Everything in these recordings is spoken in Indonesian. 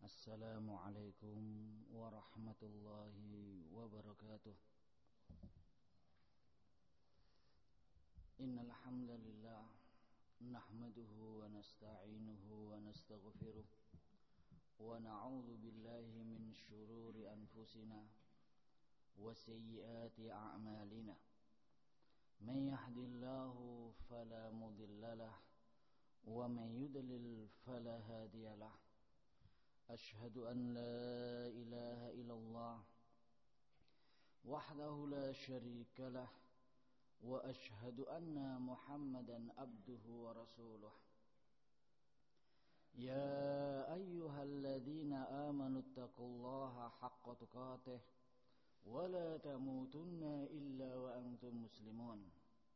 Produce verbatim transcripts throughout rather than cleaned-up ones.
Assalamualaikum warahmatullahi wabarakatuh. Innal hamdalillah nahmaduhu wa nasta'inuhu wa nastaghfiruh wa na'udzu billahi min shururi anfusina wa sayyiati a'malina. Man yahdihillahu fala mudilla lahu wa man yudlil fala hadiya lahu. أشهد أن لا إله إلا الله وحده لا شريك له وأشهد أن محمدا عبده ورسوله. يا أيها الذين آمنوا اتقوا الله حق تقاته ولا تموتن إلا وأنتم مسلمون.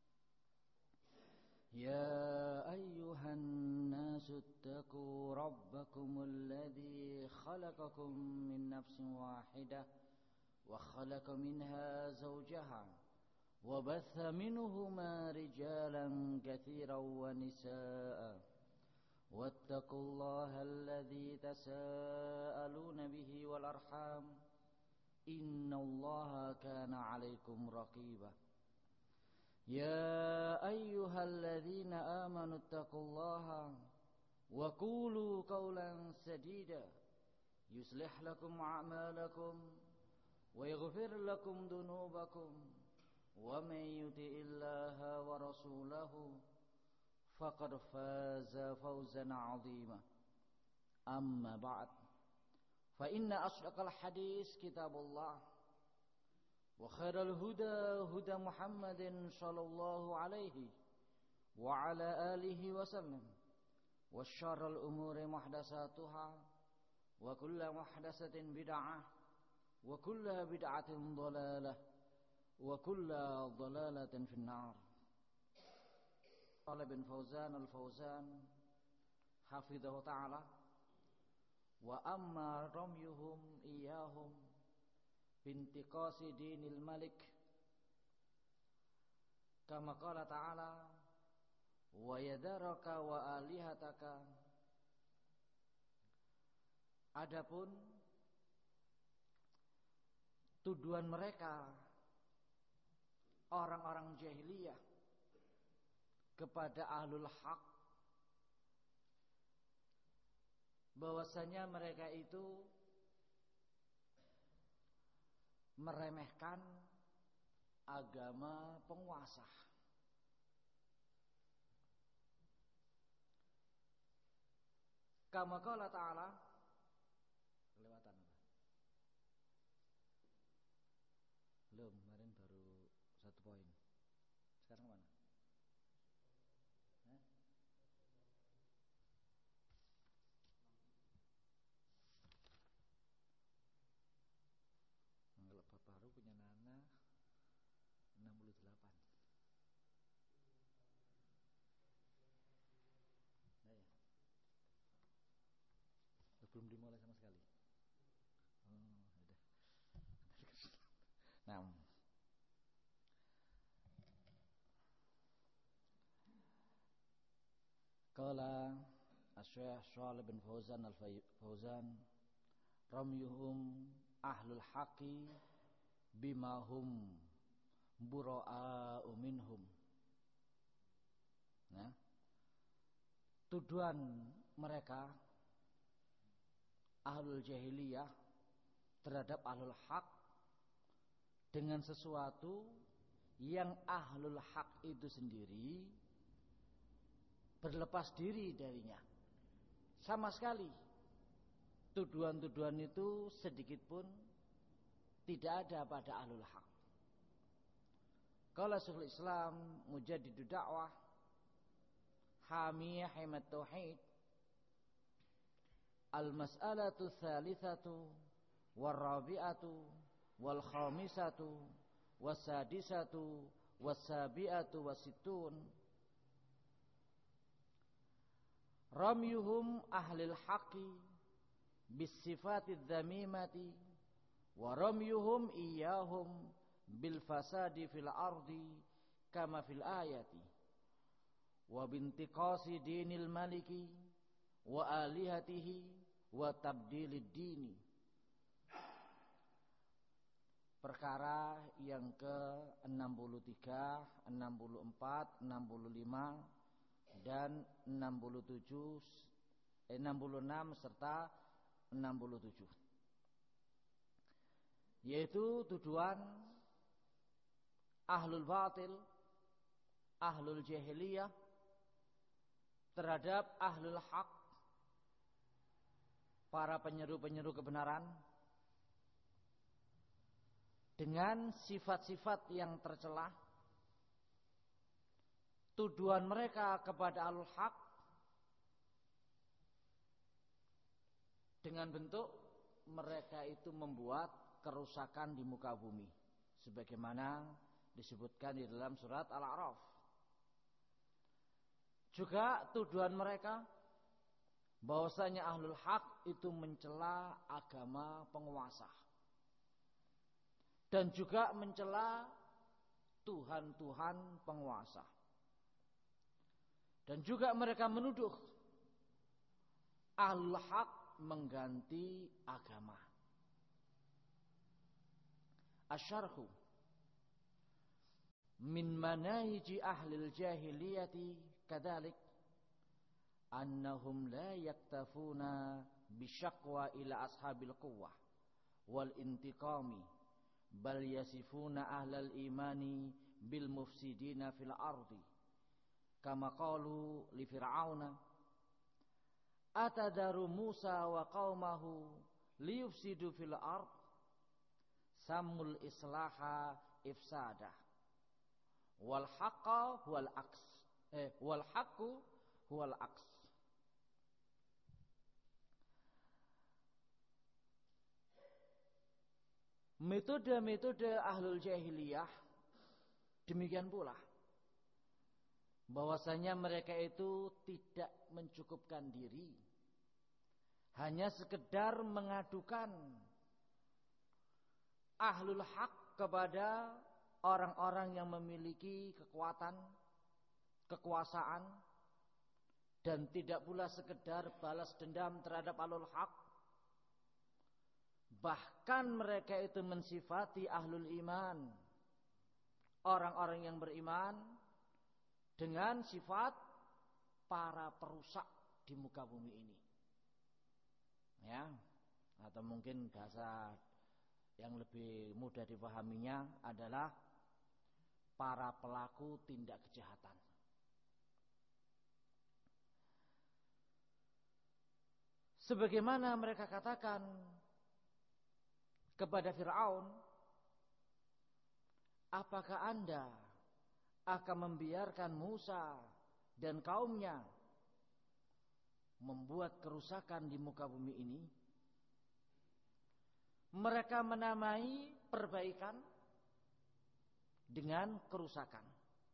يا أيها الناس اتقوا ربكم الذي خلقكم من نفس واحدة وخلق منها زوجها وبث منهما رجالا كثيرا ونساء واتقوا الله الذي تساءلون به والأرحام إن الله كان عليكم رقيبا. يا أيها الذين آمنوا اتقوا الله وقولوا قولا سديدا يصلح لكم أعمالكم ويغفر لكم ذنوبكم ومن يطع الله ورسوله فقد فاز فوزا عظيما. أما بعد فإن أصدق الحديث كتاب الله وخير الهدى هدى محمد صلى الله عليه وعلى آله وسلم وشر الأمور محدثاتها وكل محدثة بدعة وكل بدعة ضلالة وكل ضلالة في النار. قال ابن فوزان الفوزان حفظه تعالى وأما رميهم إياهم bintiqasi dinil malik kama qala ta'ala wa yadaraka wa alihataka. Adapun tuduhan mereka orang-orang jahiliyah kepada ahlul haq bahwasanya mereka itu meremehkan agama penguasa. Kama qala ta'ala, kelewatan apa? Belum, kemarin baru satu poin. Sekarang mana? Hah? Kalau Bapak baru punya Nana enam puluh delapan. Nah ya. Belum dimulai sama sekali. Oh, sudah. Nah. Qala Asy-Syaikh Shalih bin Fauzan al-Fauzan ramyuhum ahlul haqi bimahum bura'a'u minhum. Nah, tuduhan mereka ahlul jahiliyah terhadap ahlul haq dengan sesuatu yang ahlul haq itu sendiri berlepas diri darinya. Sama sekali tuduhan-tuduhan itu sedikit pun tidak ada pada ahlul haq. Qala Syekhul Islam Mujaddidu Da'wah Hamiyah Himat Tauhid Al-mas'alatu tsalitsatu war-rabi'atu wal-khamisatu was-sadisatu was-sabi'atu was-sittun ramyuhum ahlil haqqi bis-sifatidz dzamimati wa ramyuhum iyyahum bil fasadi fil ardi kama fil ayati wa bintiqasi dinil maliki wa alihatihi wa tabdilid dini. Perkara yang ke enam puluh tiga, enam puluh empat, enam puluh lima dan enam puluh tujuh, eh, enam puluh enam serta enam puluh tujuh. Yaitu tuduhan ahlul batil, ahlul jahiliyah terhadap ahlul haq, para penyeru-penyeru kebenaran, dengan sifat-sifat yang tercela. Tuduhan mereka kepada ahlul haq dengan bentuk mereka itu membuat kerusakan di muka bumi, sebagaimana disebutkan di dalam surat Al-A'raf. Juga tuduhan mereka bahwasanya ahlul haq itu mencela agama penguasa dan juga mencela tuhan-tuhan penguasa. Dan juga mereka menuduh ahlul haq mengganti agama. Asyarhu min manahiji ahlil jahiliyati kadalik annahum la yaktafuna bisyaqwa ila ashabil quwwah wal intiqami bal yasifuna ahlal imani bil mufsidina fil ardi kama qalu li fir'auna atadaru Musa wa qaumahu liyufsidu fil ard samul islaha ifsadah wal haqqa huwal aks eh wal haqqu huwal aks. Metode-metode ahlul jahiliyah demikian pula, bahwasanya mereka itu tidak mencukupkan diri hanya sekedar mengadukan ahlul haq kepada orang-orang yang memiliki kekuatan, kekuasaan, dan tidak pula sekedar balas dendam terhadap ahlul haq. Bahkan mereka itu mensifati ahlul iman, orang-orang yang beriman, dengan sifat para perusak di muka bumi ini. Ya, atau mungkin bahasa yang lebih mudah dipahaminya adalah para pelaku tindak kejahatan. Sebagaimana mereka katakan kepada Fir'aun, apakah Anda akan membiarkan Musa dan kaumnya membuat kerusakan di muka bumi ini? Mereka menamai perbaikan dengan kerusakan,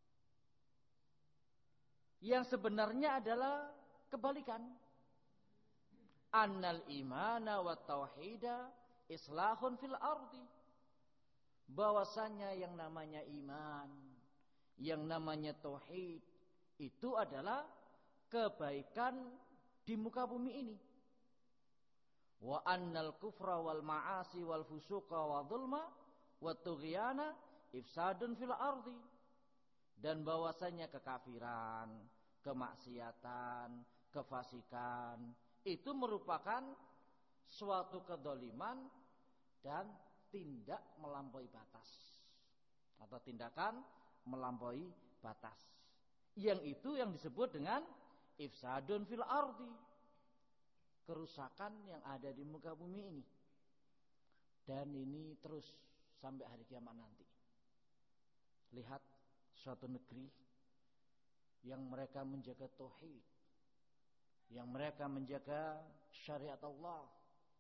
yang sebenarnya adalah kebalikan. Annal imana wa tauhida islahun fil ardi. Bahwasanya yang namanya iman, yang namanya tauhid, itu adalah kebaikan di muka bumi ini. Wa annal kufra wal ma'asi wal fusuqa wa dhulma wa tughyana ifsadun fil ardi. Dan bahwasanya kekafiran, kemaksiatan, kefasikan itu merupakan suatu kedoliman dan tindak melampaui batas, atau tindakan melampaui batas, yang itu yang disebut dengan ifsadun fil ardi, kerusakan yang ada di muka bumi ini. Dan ini terus sampai hari kiamat nanti. Lihat suatu negeri yang mereka menjaga tauhid, yang mereka menjaga syariat Allah.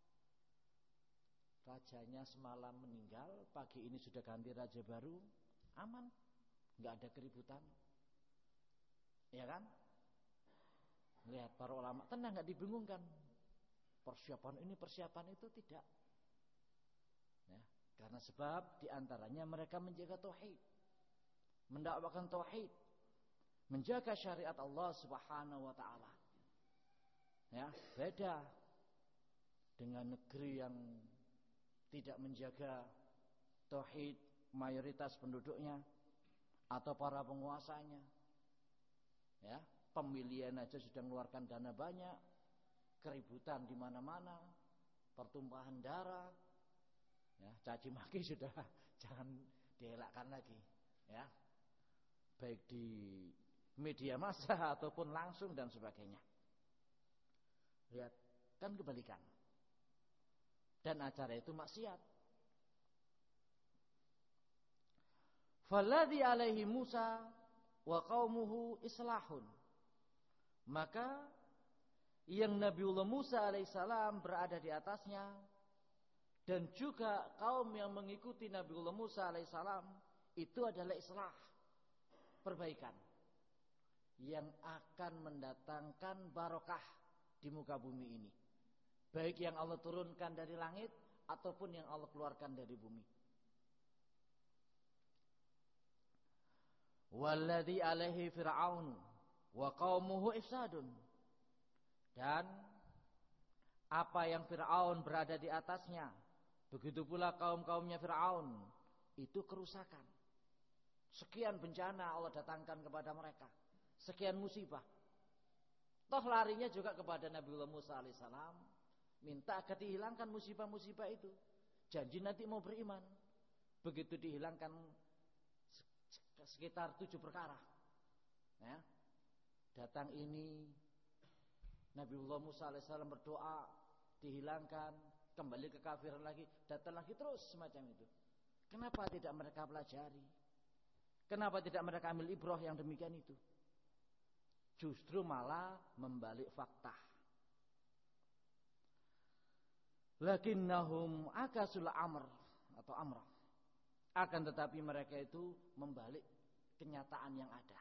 Rajanya semalam meninggal, pagi ini sudah ganti raja baru, aman, nggak ada keributan, ya kan? Lihat para ulama tenang, nggak dibingungkan. Persiapan ini, persiapan itu tidak. Ya, karena sebab diantaranya mereka menjaga tauhid, mendakwakan tauhid, menjaga syariat Allah Subhanahu Wa Taala. Ya, beda dengan negeri yang tidak menjaga tauhid mayoritas penduduknya atau para penguasanya. Ya, pemilihan aja sudah mengeluarkan dana banyak, keributan di mana-mana, pertumpahan darah. Ya, caci maki sudah jangan dielakkan lagi, ya. Baik di media massa ataupun langsung dan sebagainya. Lihat, kan kebalikan. Dan acara itu maksiat. Falladhi alaihi Musa wa qaumuhu islahun. Maka yang Nabiullah Musa alaihissalam berada di atasnya dan juga kaum yang mengikuti Nabiullah Musa alaihissalam itu adalah islah, perbaikan yang akan mendatangkan barokah di muka bumi ini, baik yang Allah turunkan dari langit ataupun yang Allah keluarkan dari bumi. Walladzi alaihi fir'aun wa qaumuhu ifsadun. Dan apa yang Fir'aun berada di atasnya, begitu pula kaum-kaumnya Fir'aun, itu kerusakan. Sekian bencana Allah datangkan kepada mereka, sekian musibah. Toh larinya juga kepada Nabiullah Musa alaihissalam, minta agar dihilangkan musibah-musibah itu. Janji nanti mau beriman. Begitu dihilangkan sekitar tujuh perkara, ya. Datang ini Nabiullah Musa alaihissalam berdoa, dihilangkan, kembali ke kafiran lagi, datang lagi terus semacam itu. Kenapa tidak mereka pelajari? Kenapa tidak mereka ambil ibrah yang demikian itu? Justru malah membalik fakta. Lakinnahum akasul amr atau amrah. Akan tetapi mereka itu membalik kenyataan yang ada.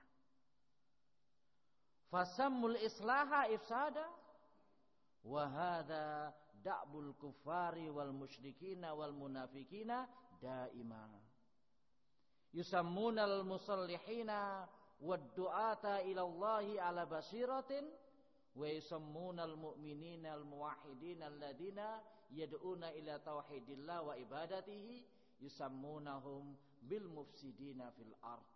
Fasammul islaha ifsada wa hadza da'bul kuffari wal musyrikina wal munafikina daima. Yusammunal musallihina wad du'ata ila Allahi ala basiratin wa yusammunal mu'minina al muwahhidina alladziina yad'una ila tauhidillah wa ibadatihi yusammunahum bil mufsidina fil ardh.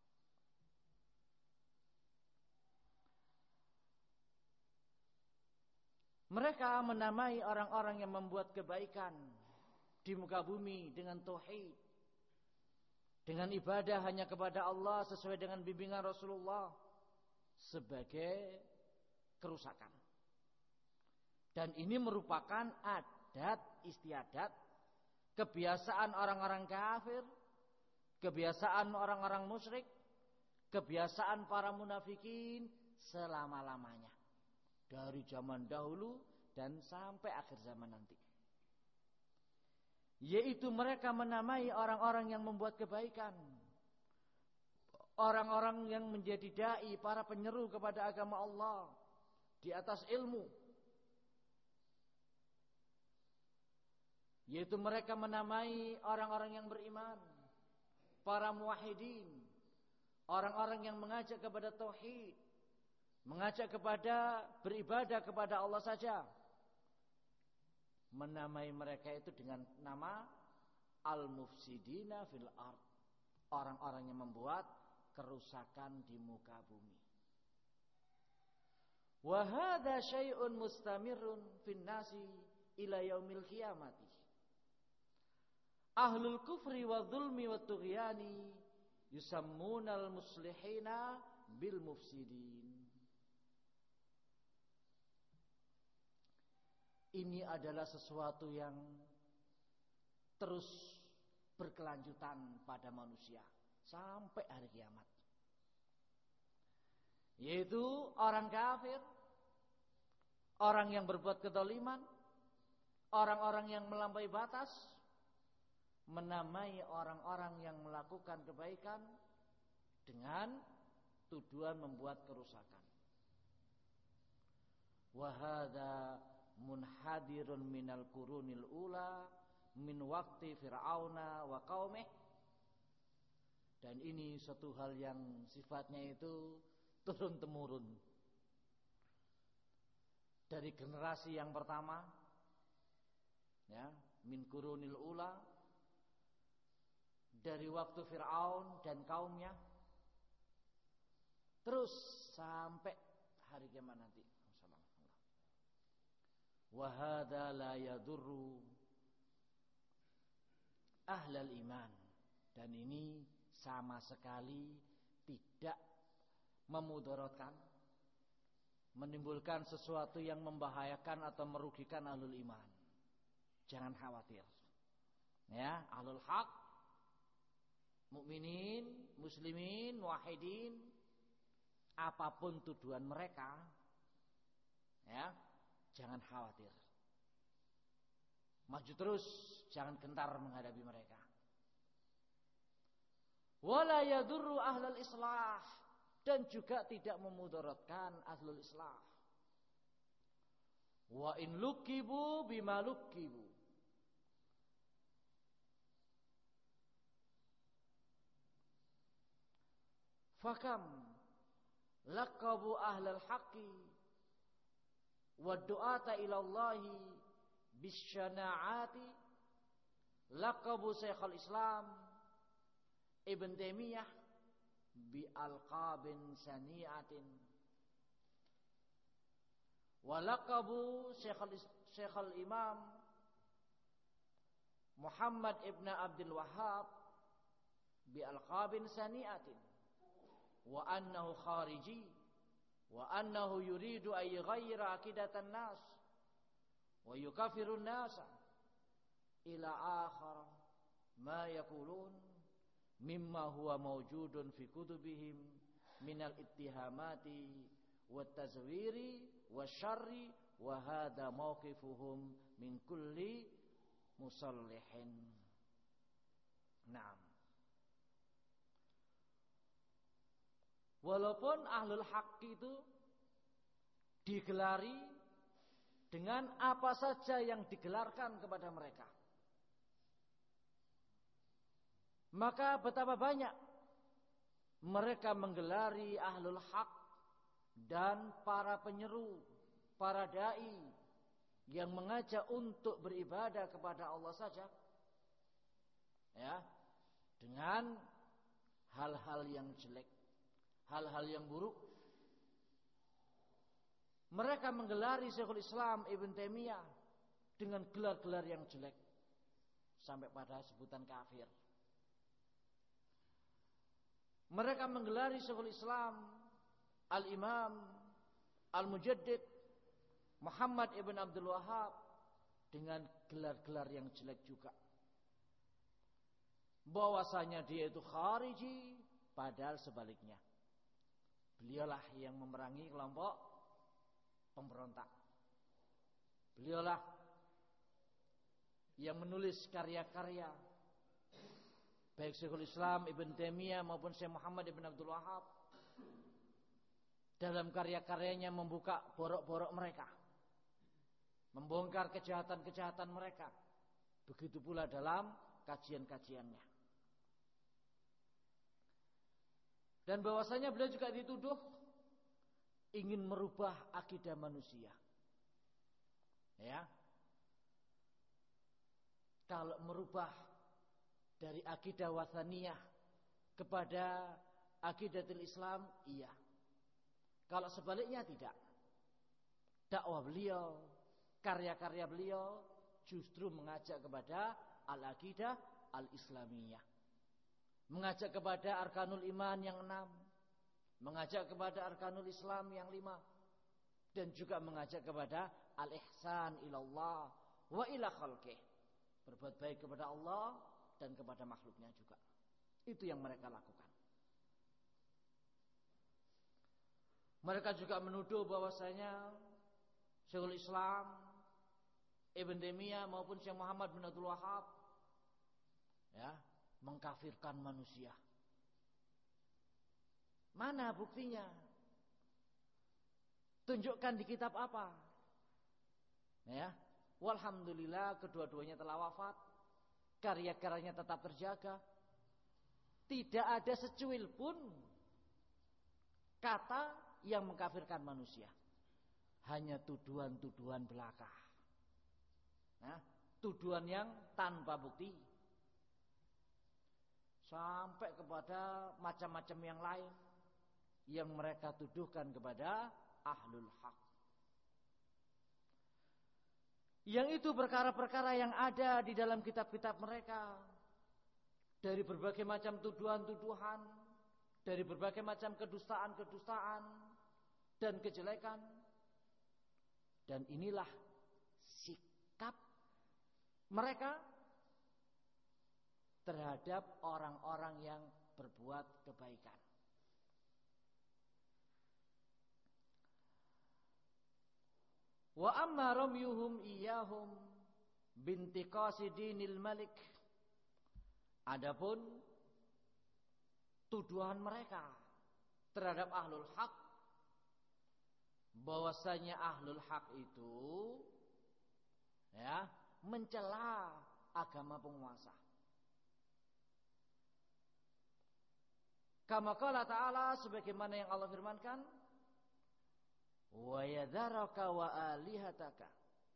Mereka menamai orang-orang yang membuat kebaikan di muka bumi dengan tauhid, dengan ibadah hanya kepada Allah sesuai dengan bimbingan Rasulullah, sebagai kerusakan. Dan ini merupakan adat istiadat, kebiasaan orang-orang kafir, kebiasaan orang-orang musyrik, kebiasaan para munafikin selama-lamanya, dari zaman dahulu dan sampai akhir zaman nanti. Yaitu mereka menamai orang-orang yang membuat kebaikan, orang-orang yang menjadi dai, para penyeru kepada agama Allah di atas ilmu. Yaitu mereka menamai orang-orang yang beriman, para muwahhidin, orang-orang yang mengajak kepada tauhid, mengajak kepada beribadah kepada Allah saja. Menamai mereka itu dengan nama al-mufsidina fil ard, orang-orang yang membuat kerusakan di muka bumi. Wa hadza syai'un mustamirrun fin nasi ila yaumil qiyamati. Ahlul kufri wa dzulmi wa tughyani yusammunal muslihina bil mufsidin. Ini adalah sesuatu yang terus berkelanjutan pada manusia sampai hari kiamat. Yaitu orang kafir, orang yang berbuat kezaliman, orang-orang yang melampaui batas, menamai orang-orang yang melakukan kebaikan dengan tujuan membuat kerusakan. Wa hadza munhadirun minal qurunil ula min waqti fir'auna wa qaumih. Dan ini suatu hal yang sifatnya itu turun temurun dari generasi yang pertama Ya, min qurunil ula, dari waktu Fir'aun dan kaumnya, terus sampai hari kiamat nanti. Wa hadza la yadurru ahlal iman, dan ini sama sekali tidak memudaratkan, menimbulkan sesuatu yang membahayakan atau merugikan ahlul iman. Jangan khawatir. Ya, ahlul haq, mukminin, muslimin, muwahhidin, apapun tuduhan mereka, ya, jangan khawatir. Maju terus, jangan gentar menghadapi mereka. Wala yadurru ahlul islah, dan juga tidak memudaratkan ahlul islah. Wa in lukibu bima lukibu, fakam laqabu ahlal haqqi wa du'ata ilallahi bisyana'ati, laqabu Syekhul Islam Ibn Taimiyah bi alqabin sani'atin, wa laqabu Syekhul Syekhul Imam Muhammad Ibn Abdul Wahhab bi alqabin sani'atin, wa annahu khariji, wa annahu yuridu ay yughayyira aqidatan nas wa yukafirun nasa ila akhar ma yaqulun mimma huwa mawjudun fi kutubihim minal ittihamati wat tazwiri wasyarri, wa hadha mawqifuhum min kulli musallihin. Naam. Walaupun ahlul haqq itu digelari dengan apa saja yang digelarkan kepada mereka, maka betapa banyak mereka menggelari ahlul haqq dan para penyeru, para dai yang mengajak untuk beribadah kepada Allah saja, ya, dengan hal-hal yang jelek, hal-hal yang buruk. Mereka menggelari Syekhul Islam Ibn Taimiyah dengan gelar-gelar yang jelek, sampai pada sebutan kafir. Mereka menggelari Syekhul Islam Al-Imam Al-Mujaddid Muhammad Ibn Abdul Wahhab dengan gelar-gelar yang jelek juga, bahwasanya dia itu khariji, padahal sebaliknya. Beliaulah yang memerangi kelompok pemberontak. Beliaulah yang menulis karya-karya baik Syekhul Islam Ibn Taimiyah maupun Syekh Muhammad Ibn Abdul Wahhab. Dalam karya-karyanya membuka borok-borok mereka, membongkar kejahatan-kejahatan mereka. Begitu pula dalam kajian-kajiannya. Dan bahwasanya beliau juga dituduh ingin merubah akidah manusia. Ya. Kalau merubah dari akidah wathaniyah kepada akidatul Islam, iya. Kalau sebaliknya tidak. Dakwah beliau, karya-karya beliau justru mengajak kepada al-aqidah al-islamiyah. Mengajak kepada arkanul iman yang enam, mengajak kepada arkanul Islam yang lima, dan juga mengajak kepada al-ihsan ilallah wa ila khalqih, berbuat baik kepada Allah dan kepada makhluknya juga. Itu yang mereka lakukan. Mereka juga menuduh bahwasanya Syekhul Islam Ibn Taimiyah maupun Syekh Muhammad bin Abdul Wahhab, ya, mengkafirkan manusia. Mana buktinya? Tunjukkan di kitab apa? Ya, walhamdulillah kedua-duanya telah wafat. Karya-karyanya tetap terjaga. Tidak ada secuil pun kata yang mengkafirkan manusia. Hanya tuduhan-tuduhan belaka. Nah, tuduhan yang tanpa bukti, sampai kepada macam-macam yang lain yang mereka tuduhkan kepada ahlul haq. Yang itu perkara-perkara yang ada di dalam kitab-kitab mereka, dari berbagai macam tuduhan-tuduhan, dari berbagai macam kedustaan-kedustaan dan kejelekan. Dan inilah sikap mereka terhadap orang-orang yang berbuat kebaikan. Wa amma ramyuhum iyyahum bintiqasi dinil malik. Adapun tuduhan mereka terhadap ahlul haq, bahwasanya ahlul haq itu ya mencela agama penguasa. Kama qala ta'ala, sebagaimana yang Allah firmankan, wa yadharaka wa alihataka.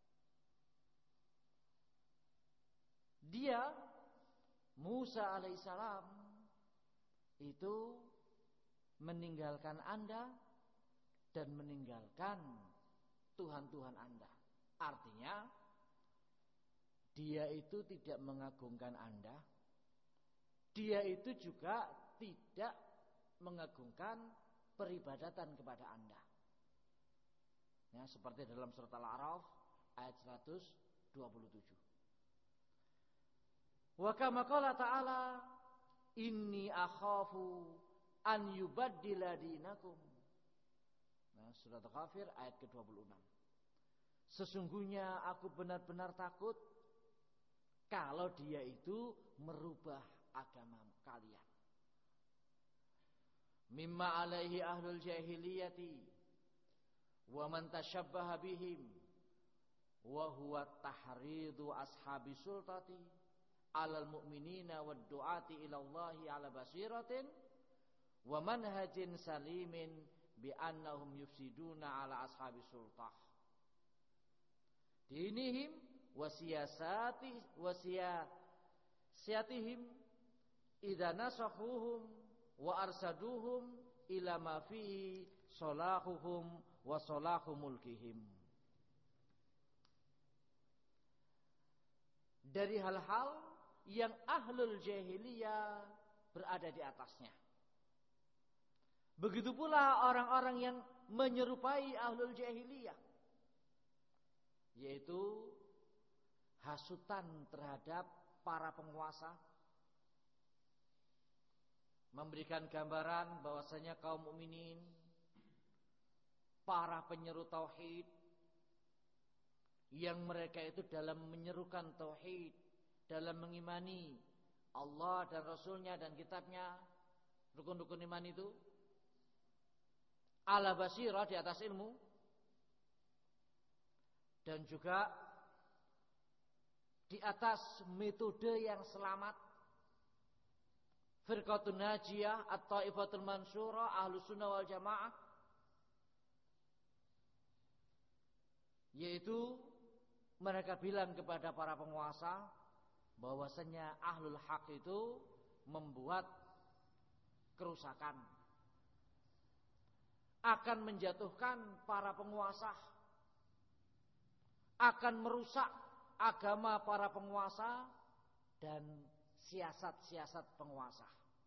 Dia Musa alaihissalam itu meninggalkan Anda dan meninggalkan Tuhan-Tuhan Anda. Artinya dia itu tidak mengagungkan Anda, dia itu juga tidak mengagungkan peribadatan kepada Anda. Ya, seperti dalam surat Al-A'raf ayat seratus dua puluh tujuh. Wa kama qala ta'ala, inni akhafu an yubaddila dinakum. Nah, surat Al-Ghafir ayat ke dua puluh enam. Sesungguhnya aku benar-benar takut kalau dia itu merubah agama kalian. Mimma alaihi ahlul jahiliyati wa man tashabbaha bihim wa huwa tahridu ashabi sultati alal mu'minina wad du'ati ila Allahi ala basiratin wa manhajin salimin bi annahum yufsiduna ala ashabi sultah dinihim wa siyasati wa siyasatihim idza nasahuhum wa arsaduhum ila ma fihi salahuhum wa salahu mulkihim. Dari hal-hal yang ahlul jahiliyah berada di atasnya. Begitu pula orang-orang yang menyerupai ahlul jahiliyah, yaitu hasutan terhadap para penguasa, memberikan gambaran bahwasanya kaum mukminin, para penyeru tauhid, yang mereka itu dalam menyerukan tauhid, dalam mengimani Allah dan Rasulnya dan kitabnya, rukun-rukun iman itu ala basirah, di atas ilmu, dan juga di atas metode yang selamat. Firqatun najiyah atau Taifatul mansurah, Ahlus sunnah wal jamaah, yaitu mereka bilang kepada para penguasa bahwasanya ahlul haq itu membuat kerusakan, akan menjatuhkan para penguasa, akan merusak agama para penguasa dan siasat-siasat penguasa.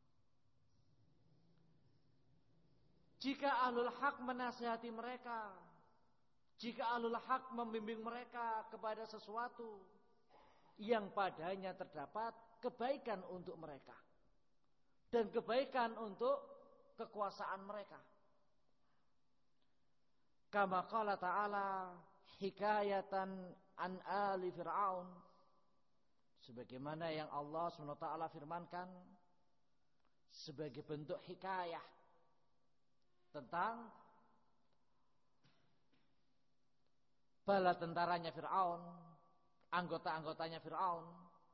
Jika ahlul haq menasihati mereka, jika ahlul haq membimbing mereka kepada sesuatu yang padanya terdapat kebaikan untuk mereka dan kebaikan untuk kekuasaan mereka. Kama qala ta'ala hikayatan an ali fir'aun, sebagaimana yang Allah subhanahu wa taala firmankan sebagai bentuk hikayah tentang bala tentaranya Fir'aun, anggota-anggotanya Fir'aun.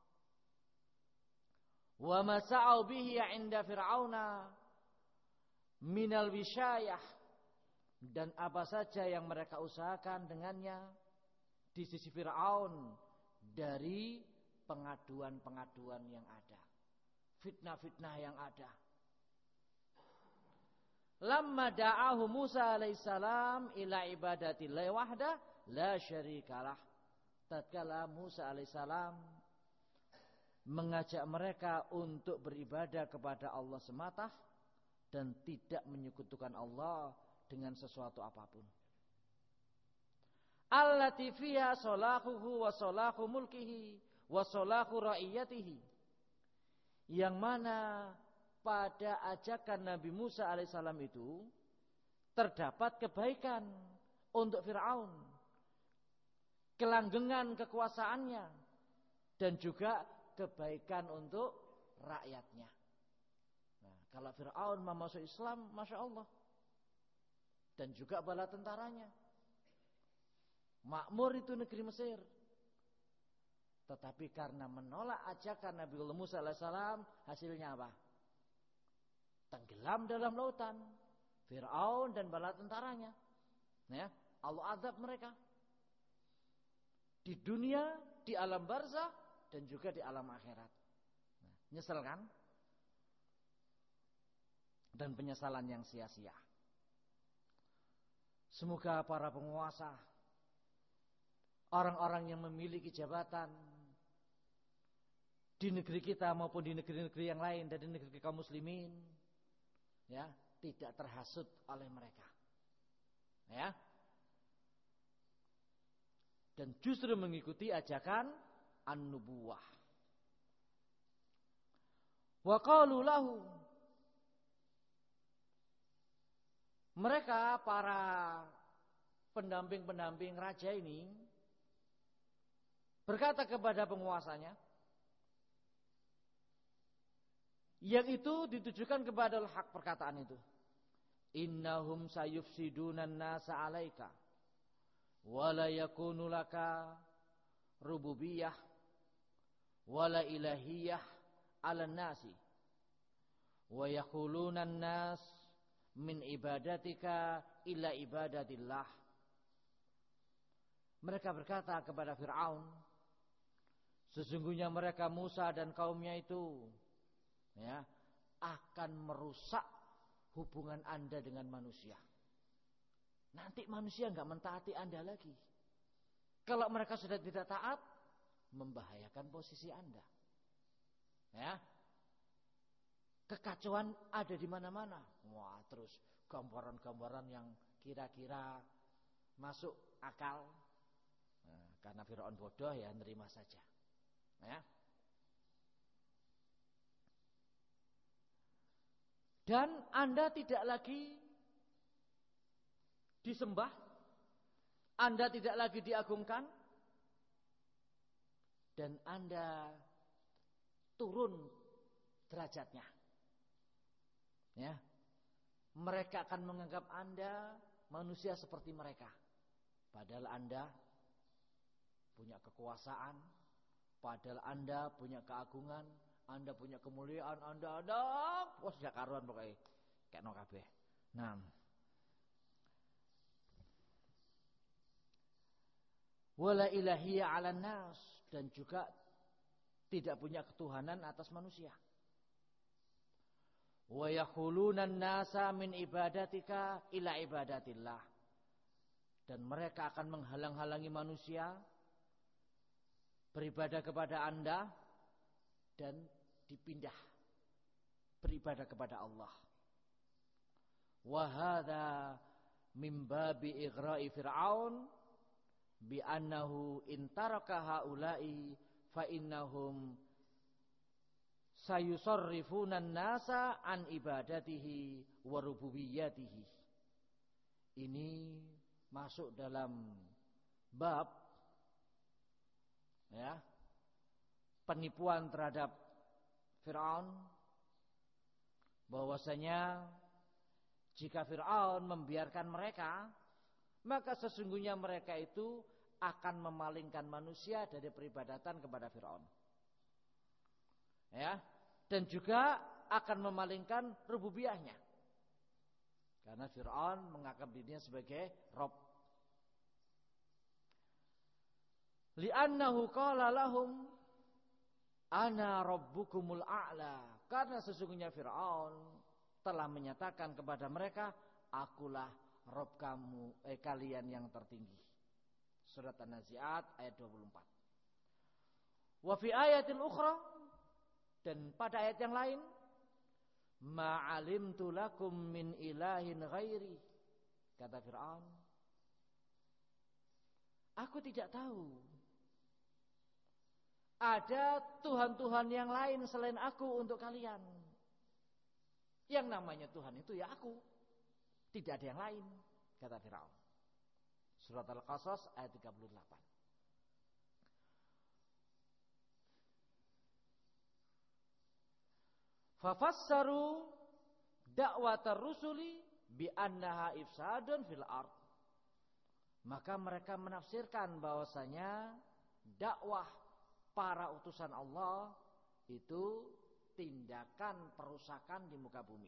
Wa masa'u bihi 'inda fir'auna minal wisyayah, dan apa saja yang mereka usahakan dengannya di sisi Fir'aun dari pengaduan-pengaduan yang ada, fitnah-fitnah yang ada. Lamma da'ahu Musa alaihissalam ila ibadatillahi wahda la syarikalah. Tatkala Musa alaihissalam mengajak mereka untuk beribadah kepada Allah semata dan tidak menyekutukan Allah dengan sesuatu apapun. Allati fiha salahuhu wa salahu mulkihi wa salahu ra'iyatihi. Yang mana pada ajakan Nabi Musa alaihissalam itu terdapat kebaikan untuk Fir'aun, kelanggengan kekuasaannya, dan juga kebaikan untuk rakyatnya. Nah, kalau Fir'aun mau masuk Islam, Masya Allah, dan juga bala tentaranya, makmur itu negeri Mesir. Tetapi karena menolak ajakan Nabi Musa alaihissalam, hasilnya apa? Tenggelam dalam lautan Fir'aun dan bala tentaranya. Ya, Allah azab mereka di dunia, di alam barzah, dan juga di alam akhirat. Nah, nyesel kan? Dan penyesalan yang sia-sia. Semoga para penguasa, orang-orang yang memiliki jabatan di negeri kita maupun di negeri-negeri yang lain dan di negeri kaum muslimin, ya, tidak terhasut oleh mereka, ya, dan justru mengikuti ajakan an-nubuwah. Wa qalu lahu, mereka para pendamping-pendamping raja ini berkata kepada penguasanya, yang itu ditujukan kepada hak perkataan itu. Innahum sayufsidunan nasa alaika wala yakunu laka rububiyah wala ilahiyah ala nasi wa yakhulunan nas min ibadatika illa ibadatillah. Mereka berkata kepada Fir'aun, sesungguhnya mereka Musa dan kaumnya itu, ya, akan merusak hubungan Anda dengan manusia. Nanti manusia enggak mentaati Anda lagi. Kalau mereka sudah tidak taat, membahayakan posisi Anda. Ya. Kekacauan ada di mana-mana. Wah, terus gambaran-gambaran yang kira-kira masuk akal. Nah, karena Fir'aun bodoh, ya nerima saja. Ya. Dan Anda tidak lagi disembah, Anda tidak lagi diagungkan, dan Anda turun derajatnya. Ya, mereka akan menganggap Anda manusia seperti mereka, padahal Anda punya kekuasaan, padahal Anda punya keagungan, Anda punya kemuliaan, Anda ada, wah sejak karuan pokoknya kayak no kabeh. Nah, wala ilahiyya 'alan nas, dan juga tidak punya ketuhanan atas manusia. Wa yakhulunan nasa min ibadatika ila ibadatillah, dan mereka akan menghalang-halangi manusia beribadah kepada Anda dan dipindah beribadah kepada Allah. Wa hadza min babi ighra'i fir'aun bi annahu in taraka haula'i fa innahum sayusarrifuna an-nasa an ibadatihi wa rububiyyatihi. Ini masuk dalam bab, ya, penipuan terhadap Fir'aun, bahwasanya jika Fir'aun membiarkan mereka, maka sesungguhnya mereka itu akan memalingkan manusia dari peribadatan kepada Fir'aun, ya, dan juga akan memalingkan rububiyahnya, karena Fir'aun menganggap dirinya sebagai Rob. Li'annahu qala lahum ana rabbukumul a'la. Karena sesungguhnya Fir'aun telah menyatakan kepada mereka, akulah Rabb kamu, eh kalian yang tertinggi. Surat An-Nazi'at ayat dua puluh empat. Wa fi ayatil ukhra, dan pada ayat yang lain, ma'alimtu lakum min ilahin ghairi. Kata Fir'aun, aku tidak tahu ada Tuhan-Tuhan yang lain selain aku untuk kalian. Yang namanya Tuhan itu ya aku, tidak ada yang lain, kata Fir'aun. Surat Al-Qasas ayat tiga puluh delapan. Fafassaru da'watar rusuli bi annaha ifsadun fil ard. Maka mereka menafsirkan bahwasanya dakwah para utusan Allah itu tindakan perusakan di muka bumi.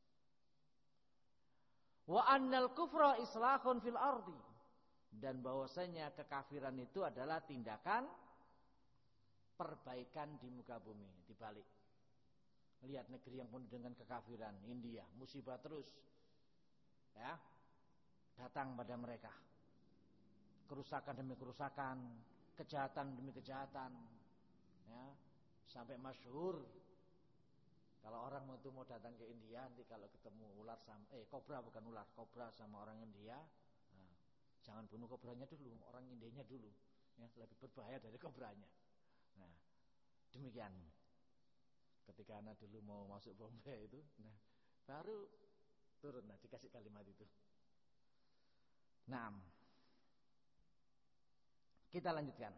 Wa annal kufra islahun fil ardi, dan bahwasanya kekafiran itu adalah tindakan perbaikan di muka bumi. Dibalik, lihat negeri yang penuh dengan kekafiran, India, musibah terus ya datang pada mereka, kerusakan demi kerusakan, kejahatan demi kejahatan, ya sampai masyhur kalau orang itu mau datang ke India, nanti kalau ketemu ular sama eh kobra bukan ular, kobra sama orang India, nah, jangan bunuh kobranya dulu, orang Indianya dulu, ya lebih berbahaya dari kobranya. Nah demikian. Ketika anak dulu mau masuk Bombay itu, nah baru turun, nah dikasih kalimat itu. Nah, kita lanjutkan.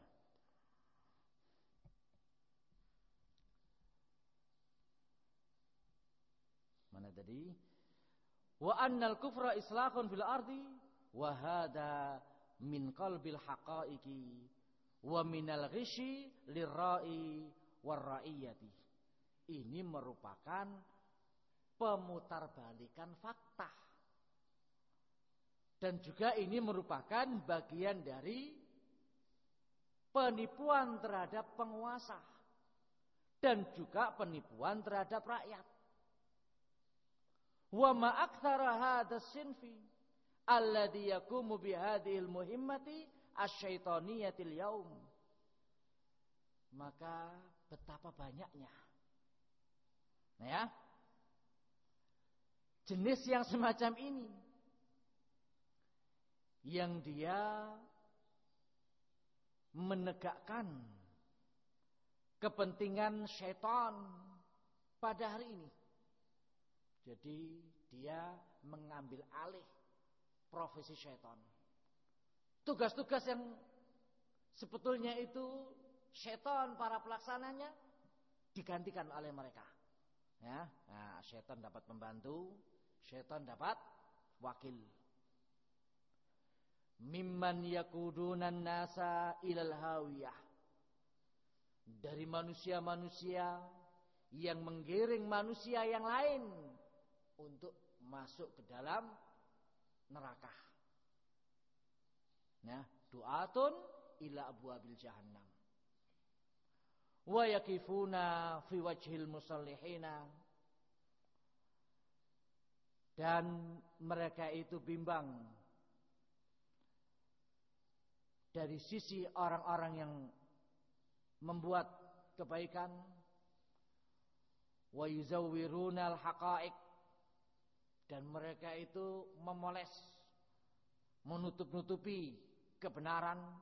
Mana tadi? Wa annal kufra islahun fil ardi wa hada min qalbil haqaiqi wa minal ghishi lirra'i warra'iyati. Ini merupakan pemutarbalikan fakta. Dan juga ini merupakan bagian dari penipuan terhadap penguasa. Dan juga penipuan terhadap rakyat. Wa ma aktsara hadzal sinfi alladhi yaqumu bihadhil muhimmati asyaitaniyatil yaum. Maka betapa banyaknya, nah ya, jenis yang semacam ini yang dia menegakkan kepentingan syaitan pada hari ini. Jadi dia mengambil alih profesi syaitan. Tugas-tugas yang sebetulnya itu syaitan para pelaksananya digantikan oleh mereka. Ya, nah, syaitan dapat membantu, syaitan dapat wakil. Mimman yakudunan nasa ilal hawiyah. Dari manusia-manusia yang menggiring manusia yang lain untuk masuk ke dalam neraka. Nah, du'atun ila abwabil jahannam. Wa yakifuna fi wajhil musallihina. Dan mereka itu bimbang dari sisi orang-orang yang membuat kebaikan. Wa yuzawwiruna al-haqa'iq, dan mereka itu memoles, menutup-nutupi kebenaran.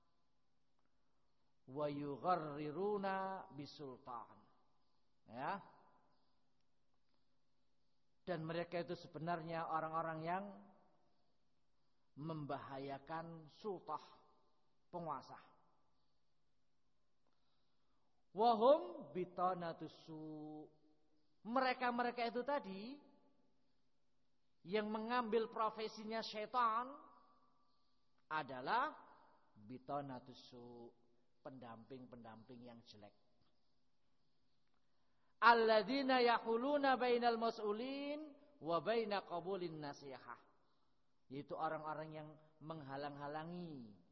Wa yugharriruna bisultan, ya. Dan mereka itu sebenarnya orang-orang yang membahayakan sultah, penguasa. Wahum bitanatusu, mereka-mereka itu tadi yang mengambil profesinya syaitan adalah bitanatusu, pendamping-pendamping yang jelek. Alladzina yahuluna bainal mas'ulin wa baina qabulin nasihah, yaitu orang-orang yang menghalang-halangi